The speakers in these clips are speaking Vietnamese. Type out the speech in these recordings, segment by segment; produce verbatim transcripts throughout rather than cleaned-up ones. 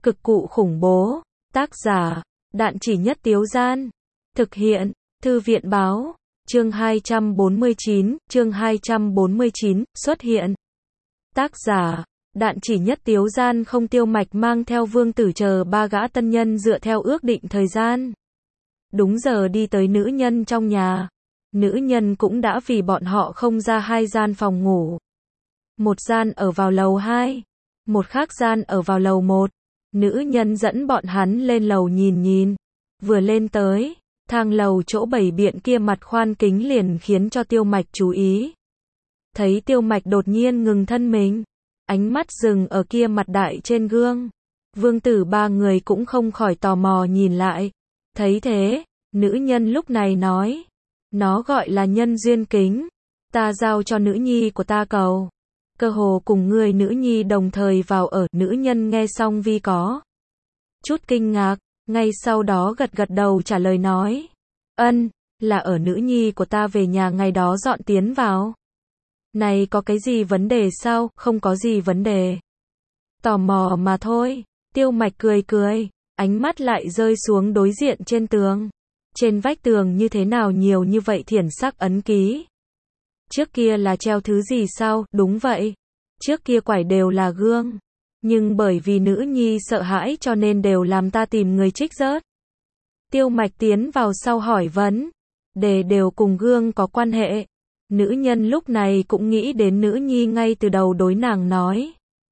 Cực cụ khủng bố. Tác giả, Đạn Chỉ Nhất Tiếu Gian. Thực hiện, Thư viện Báo. Chương hai trăm bốn mươi chín, chương hai trăm bốn mươi chín, xuất hiện. Tác giả, Đạn Chỉ Nhất Tiếu Gian. Không Tiêu Mạch mang theo Vương Tử chờ ba gã tân nhân dựa theo ước định thời gian. Đúng giờ đi tới nữ nhân trong nhà. Nữ nhân cũng đã vì bọn họ không ra hai gian phòng ngủ. Một gian ở vào lầu hai, một khác gian ở vào lầu một. Nữ nhân dẫn bọn hắn lên lầu nhìn nhìn. Vừa lên tới, thang lầu chỗ bày biện kia mặt khoan kính liền khiến cho Tiêu Mạch chú ý. Thấy Tiêu Mạch đột nhiên ngừng thân mình, ánh mắt dừng ở kia mặt đại trên gương. Vương Tử ba người cũng không khỏi tò mò nhìn lại. Thấy thế, nữ nhân lúc này nói, nó gọi là nhân duyên kính, ta giao cho nữ nhi của ta cầu. Cơ hồ cùng người nữ nhi đồng thời vào ở. Nữ nhân nghe xong vi có chút kinh ngạc, ngay sau đó gật gật đầu trả lời nói, ân, là ở nữ nhi của ta về nhà ngày đó dọn tiến vào. Này có cái gì vấn đề sao? Không có gì vấn đề. Tò mò mà thôi. Tiêu Mạch cười cười, ánh mắt lại rơi xuống đối diện trên tường. Trên vách tường như thế nào nhiều như vậy thiển sắc ấn ký? Trước kia là treo thứ gì sao? Đúng vậy. Trước kia quải đều là gương. Nhưng bởi vì nữ nhi sợ hãi cho nên đều làm ta tìm người trích rớt. Tiêu Mạch tiến vào sau hỏi vấn. Đề đều cùng gương có quan hệ. Nữ nhân lúc này cũng nghĩ đến nữ nhi ngay từ đầu đối nàng nói.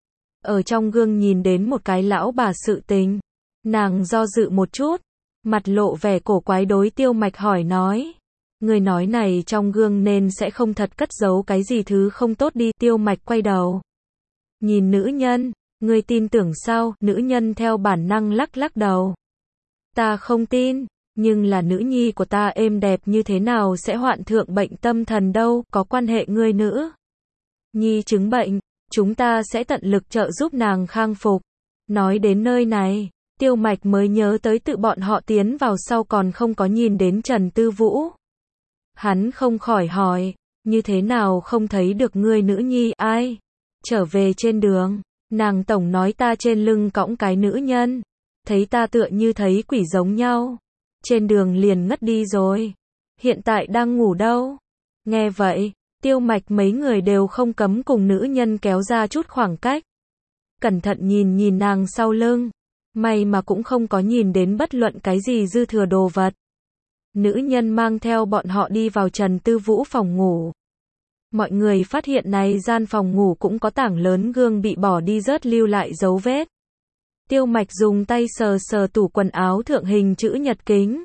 Ở trong gương nhìn đến một cái lão bà sự tình. Nàng do dự một chút. Mặt lộ vẻ cổ quái đối Tiêu Mạch hỏi nói. Người nói này trong gương nên sẽ không thật cất giấu cái gì thứ không tốt đi. Tiêu Mạch quay đầu. Nhìn nữ nhân, người tin tưởng sao? Nữ nhân theo bản năng lắc lắc đầu. Ta không tin, nhưng là nữ nhi của ta êm đẹp như thế nào sẽ hoạn thượng bệnh tâm thần đâu, có quan hệ ngươi nữ nhi chứng bệnh, chúng ta sẽ tận lực trợ giúp nàng khang phục. Nói đến nơi này, Tiêu Mạch mới nhớ tới tự bọn họ tiến vào sau còn không có nhìn đến Trần Tư Vũ. Hắn không khỏi hỏi, như thế nào không thấy được ngươi nữ nhi? Ai? Trở về trên đường, nàng tổng nói ta trên lưng cõng cái nữ nhân, thấy ta tựa như thấy quỷ giống nhau. Trên đường liền ngất đi rồi. Hiện tại đang ngủ đâu? Nghe vậy, Tiêu Mạch mấy người đều không cấm cùng nữ nhân kéo ra chút khoảng cách. Cẩn thận nhìn nhìn nàng sau lưng. May mà cũng không có nhìn đến bất luận cái gì dư thừa đồ vật. Nữ nhân mang theo bọn họ đi vào Trần Tư Vũ phòng ngủ. Mọi người phát hiện này gian phòng ngủ cũng có tảng lớn gương bị bỏ đi rớt lưu lại dấu vết. Tiêu Mạch dùng tay sờ sờ tủ quần áo thượng hình chữ nhật kính.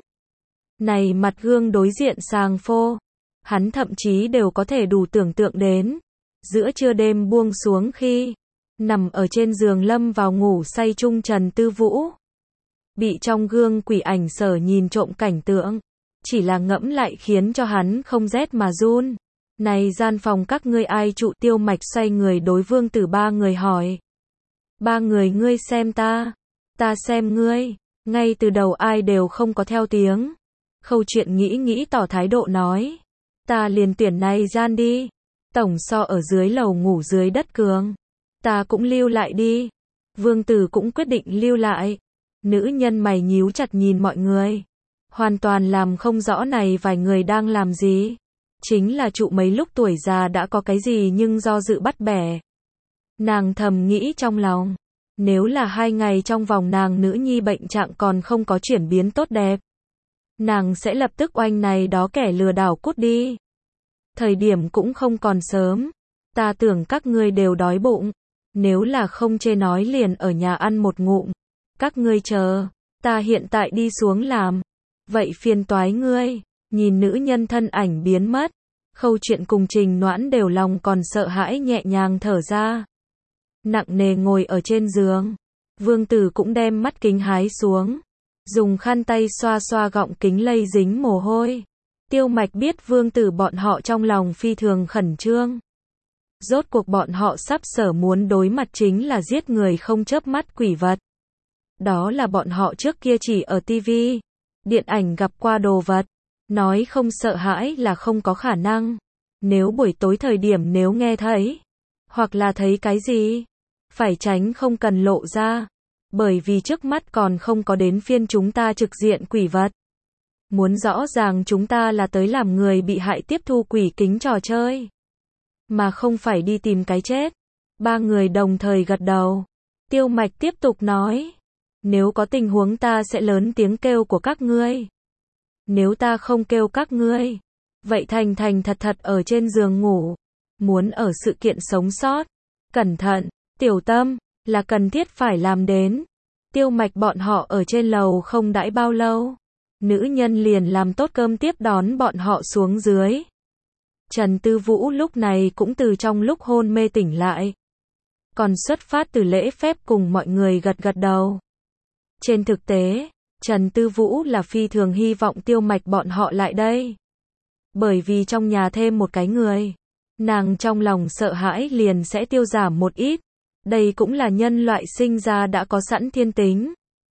Này mặt gương đối diện sàng phô. Hắn thậm chí đều có thể đủ tưởng tượng đến. Giữa trưa đêm buông xuống khi nằm ở trên giường lâm vào ngủ say chung Trần Tư Vũ. Bị trong gương quỷ ảnh sở nhìn trộm cảnh tượng. Chỉ là ngẫm lại khiến cho hắn không rét mà run. Này gian phòng các ngươi ai trụ? Tiêu Mạch xoay người đối Vương Tử ba người hỏi. Ba người ngươi xem ta, ta xem ngươi. Ngay từ đầu ai đều không có theo tiếng. Khâu Chuyện nghĩ nghĩ tỏ thái độ nói. Ta liền tuyển này gian đi. Tổng so ở dưới lầu ngủ dưới đất cường. Ta cũng lưu lại đi. Vương Tử cũng quyết định lưu lại. Nữ nhân mày nhíu chặt nhìn mọi người. Hoàn toàn làm không rõ này vài người đang làm gì. Chính là trụ mấy lúc tuổi già đã có cái gì nhưng do dự bắt bẻ. Nàng thầm nghĩ trong lòng. Nếu là hai ngày trong vòng nàng nữ nhi bệnh trạng còn không có chuyển biến tốt đẹp. Nàng sẽ lập tức oanh này đó kẻ lừa đảo cút đi. Thời điểm cũng không còn sớm. Ta tưởng các ngươi đều đói bụng. Nếu là không chê nói liền ở nhà ăn một ngụm. Các ngươi chờ. Ta hiện tại đi xuống làm. Vậy phiền toái ngươi. Nhìn nữ nhân thân ảnh biến mất. Khâu Chuyện cùng Trình Noãn đều lòng còn sợ hãi nhẹ nhàng thở ra. Nặng nề ngồi ở trên giường. Vương Tử cũng đem mắt kính hái xuống. Dùng khăn tay xoa xoa gọng kính lây dính mồ hôi. Tiêu Mạch biết Vương Tử bọn họ trong lòng phi thường khẩn trương. Rốt cuộc bọn họ sắp sở muốn đối mặt chính là giết người không chớp mắt quỷ vật. Đó là bọn họ trước kia chỉ ở tivi, điện ảnh gặp qua đồ vật. Nói không sợ hãi là không có khả năng. Nếu buổi tối thời điểm nếu nghe thấy, hoặc là thấy cái gì, phải tránh không cần lộ ra. Bởi vì trước mắt còn không có đến phiên chúng ta trực diện quỷ vật. Muốn rõ ràng chúng ta là tới làm người bị hại tiếp thu quỷ kính trò chơi. Mà không phải đi tìm cái chết. Ba người đồng thời gật đầu. Tiêu Mạch tiếp tục nói. Nếu có tình huống ta sẽ lớn tiếng kêu của các ngươi. Nếu ta không kêu các ngươi, vậy thành thành thật thật ở trên giường ngủ. Muốn ở sự kiện sống sót. Cẩn thận, tiểu tâm, là cần thiết phải làm đến. Tiêu Mạch bọn họ ở trên lầu không đãi bao lâu. Nữ nhân liền làm tốt cơm tiếp đón bọn họ xuống dưới. Trần Tư Vũ lúc này cũng từ trong lúc hôn mê tỉnh lại. Còn xuất phát từ lễ phép cùng mọi người gật gật đầu. Trên thực tế, Trần Tư Vũ là phi thường hy vọng Tiêu Mạch bọn họ lại đây. Bởi vì trong nhà thêm một cái người, nàng trong lòng sợ hãi liền sẽ tiêu giảm một ít. Đây cũng là nhân loại sinh ra đã có sẵn thiên tính.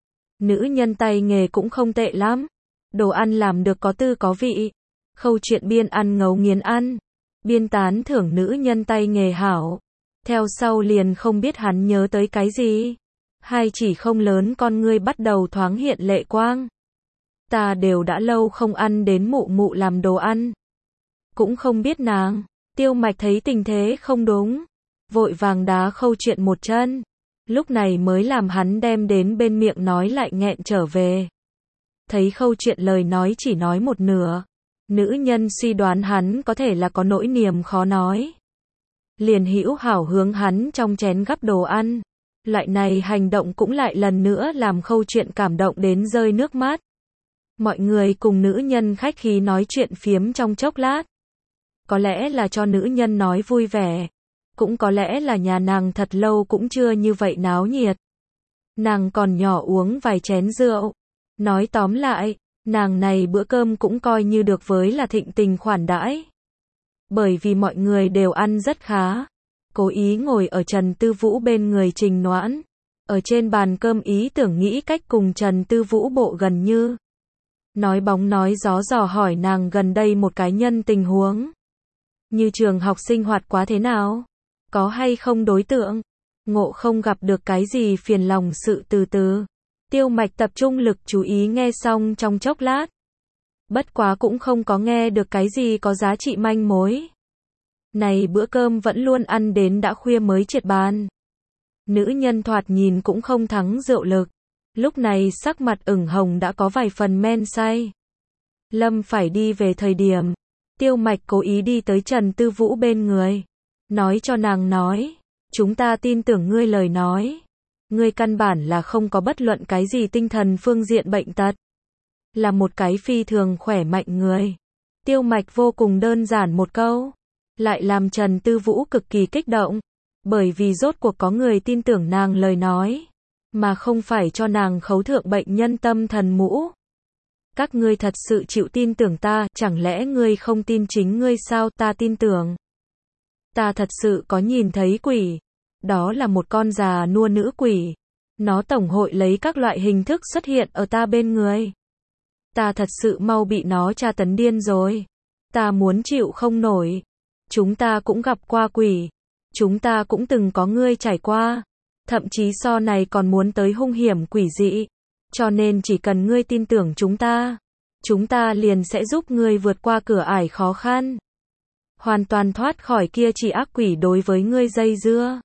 Nữ nhân tay nghề cũng không tệ lắm. Đồ ăn làm được có tư có vị. Khâu chuyện biên ăn ngấu nghiến ăn. Biên tán thưởng nữ nhân tay nghề hảo. Theo sau liền không biết hắn nhớ tới cái gì. Hai chỉ không lớn con ngươi bắt đầu thoáng hiện lệ quang. Ta đều đã lâu không ăn đến mụ mụ làm đồ ăn. Cũng không biết nàng. Tiêu Mạch thấy tình thế không đúng. Vội vàng đá Khâu chuyện một chân. Lúc này mới làm hắn đem đến bên miệng nói lại nghẹn trở về. Thấy Khâu chuyện lời nói chỉ nói một nửa. Nữ nhân suy đoán hắn có thể là có nỗi niềm khó nói. Liền hữu hảo hướng hắn trong chén gắp đồ ăn. Loại này hành động cũng lại lần nữa làm Khâu chuyện cảm động đến rơi nước mắt. Mọi người cùng nữ nhân khách khí nói chuyện phiếm trong chốc lát. Có lẽ là cho nữ nhân nói vui vẻ. Cũng có lẽ là nhà nàng thật lâu cũng chưa như vậy náo nhiệt. Nàng còn nhỏ uống vài chén rượu. Nói tóm lại, nàng này bữa cơm cũng coi như được với là thịnh tình khoản đãi. Bởi vì mọi người đều ăn rất khá. Cố ý ngồi ở Trần Tư Vũ bên người Trình Noãn. Ở trên bàn cơm ý tưởng nghĩ cách cùng Trần Tư Vũ bộ gần như. Nói bóng nói gió dò hỏi nàng gần đây một cái nhân tình huống. Như trường học sinh hoạt quá thế nào? Có hay không đối tượng? Ngộ không gặp được cái gì phiền lòng sự từ từ. Tiêu Mạch tập trung lực chú ý nghe xong trong chốc lát. Bất quá cũng không có nghe được cái gì có giá trị manh mối. Này bữa cơm vẫn luôn ăn đến đã khuya mới triệt bàn. Nữ nhân thoạt nhìn cũng không thắng rượu lực. Lúc này sắc mặt ửng hồng đã có vài phần men say. Lâm phải đi về thời điểm. Tiêu Mạch cố ý đi tới Trần Tư Vũ bên người. Nói cho nàng nói. Chúng ta tin tưởng ngươi lời nói. Ngươi căn bản là không có bất luận cái gì tinh thần phương diện bệnh tật. Là một cái phi thường khỏe mạnh người. Tiêu Mạch vô cùng đơn giản một câu. Lại làm Trần Tư Vũ cực kỳ kích động. Bởi vì rốt cuộc có người tin tưởng nàng lời nói. Mà không phải cho nàng khấu thượng bệnh nhân tâm thần mũ. Các ngươi thật sự chịu tin tưởng ta, chẳng lẽ ngươi không tin chính ngươi sao? Ta tin tưởng. Ta thật sự có nhìn thấy quỷ. Đó là một con già nua nữ quỷ. Nó tổng hội lấy các loại hình thức xuất hiện ở ta bên người. Ta thật sự mau bị nó tra tấn điên rồi. Ta muốn chịu không nổi. Chúng ta cũng gặp qua quỷ. Chúng ta cũng từng có ngươi trải qua. Thậm chí so này còn muốn tới hung hiểm quỷ dị. Cho nên chỉ cần ngươi tin tưởng chúng ta. Chúng ta liền sẽ giúp ngươi vượt qua cửa ải khó khăn. Hoàn toàn thoát khỏi kia chỉ ác quỷ đối với ngươi dây dưa.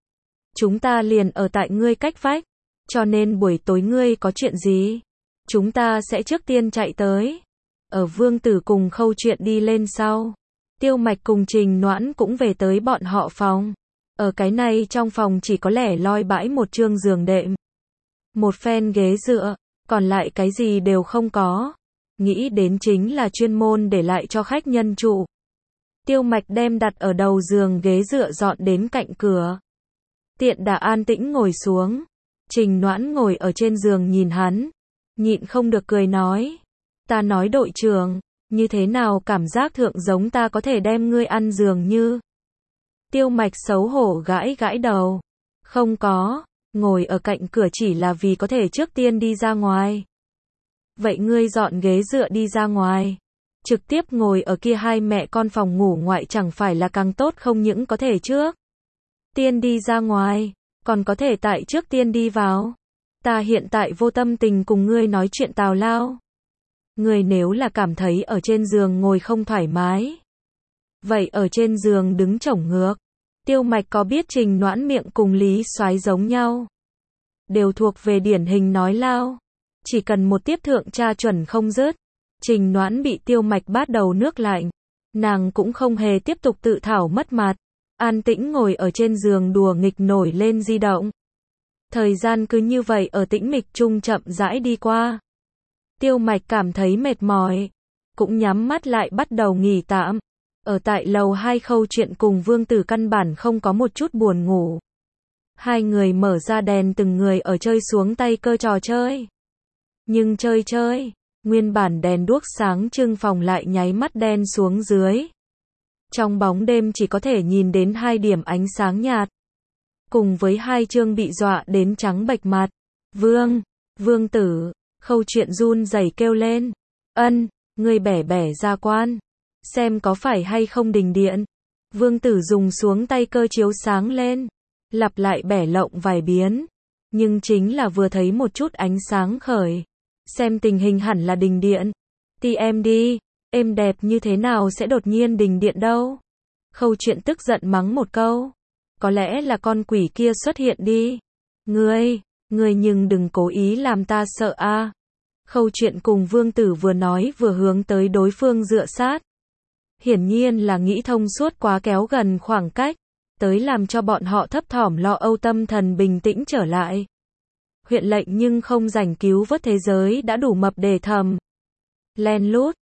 Chúng ta liền ở tại ngươi cách vách. Cho nên buổi tối ngươi có chuyện gì? Chúng ta sẽ trước tiên chạy tới. Ở Vương Tử cùng Khâu chuyện đi lên sau. Tiêu Mạch cùng Trình Noãn cũng về tới bọn họ phòng. Ở cái này trong phòng chỉ có lẻ loi bãi một chương giường đệm. Một phen ghế dựa. Còn lại cái gì đều không có. Nghĩ đến chính là chuyên môn để lại cho khách nhân trụ. Tiêu Mạch đem đặt ở đầu giường ghế dựa dọn đến cạnh cửa. Tiện đã an tĩnh ngồi xuống. Trình Noãn ngồi ở trên giường nhìn hắn. Nhịn không được cười nói. Ta nói đội trưởng, như thế nào cảm giác thượng giống ta có thể đem ngươi ăn giường như. Tiêu Mạch xấu hổ gãi gãi đầu. Không có, ngồi ở cạnh cửa chỉ là vì có thể trước tiên đi ra ngoài. Vậy ngươi dọn ghế dựa đi ra ngoài. Trực tiếp ngồi ở kia hai mẹ con phòng ngủ ngoại chẳng phải là càng tốt không những có thể trước tiên đi ra ngoài, còn có thể tại trước tiên đi vào. Ta hiện tại vô tâm tình cùng ngươi nói chuyện tào lao. Ngươi nếu là cảm thấy ở trên giường ngồi không thoải mái, vậy ở trên giường đứng chổng ngược. Tiêu Mạch có biết Trình Noãn miệng cùng Lý Soái giống nhau, đều thuộc về điển hình nói lao, chỉ cần một tiếp thượng tra chuẩn không dứt. Trình Noãn bị Tiêu Mạch bát đầu nước lạnh, nàng cũng không hề tiếp tục tự thảo mất mặt, an tĩnh ngồi ở trên giường đùa nghịch nổi lên di động. Thời gian cứ như vậy ở tĩnh mịch chung chậm rãi đi qua. Tiêu Mạch cảm thấy mệt mỏi, cũng nhắm mắt lại bắt đầu nghỉ tạm. Ở tại lầu hai Khâu Chuyện cùng Vương Tử căn bản không có một chút buồn ngủ. Hai người mở ra đèn từng người ở chơi xuống tay cơ trò chơi. Nhưng chơi chơi, nguyên bản đèn đuốc sáng trưng phòng lại nháy mắt đen xuống dưới. Trong bóng đêm chỉ có thể nhìn đến hai điểm ánh sáng nhạt. Cùng với hai chương bị dọa đến trắng bệch mặt. Vương, Vương Tử, Khâu Chuyện run rẩy kêu lên. Ân, ngươi bẻ bẻ ra quan. Xem có phải hay không đình điện. Vương Tử dùng xuống tay cơ chiếu sáng lên. Lặp lại bẻ lộng vài biến. Nhưng chính là vừa thấy một chút ánh sáng khởi. Xem tình hình hẳn là đình điện. Ti em đi, êm đẹp như thế nào sẽ đột nhiên đình điện đâu. Khâu Chuyện tức giận mắng một câu. Có lẽ là con quỷ kia xuất hiện đi. Ngươi, ngươi nhưng đừng cố ý làm ta sợ a. À. Khâu Chuyện cùng Vương Tử vừa nói vừa hướng tới đối phương dựa sát. Hiển nhiên là nghĩ thông suốt quá kéo gần khoảng cách, tới làm cho bọn họ thấp thỏm lo âu tâm thần bình tĩnh trở lại. Huyện lệnh nhưng không rảnh cứu vớt thế giới đã đủ mập để thầm. Len lút,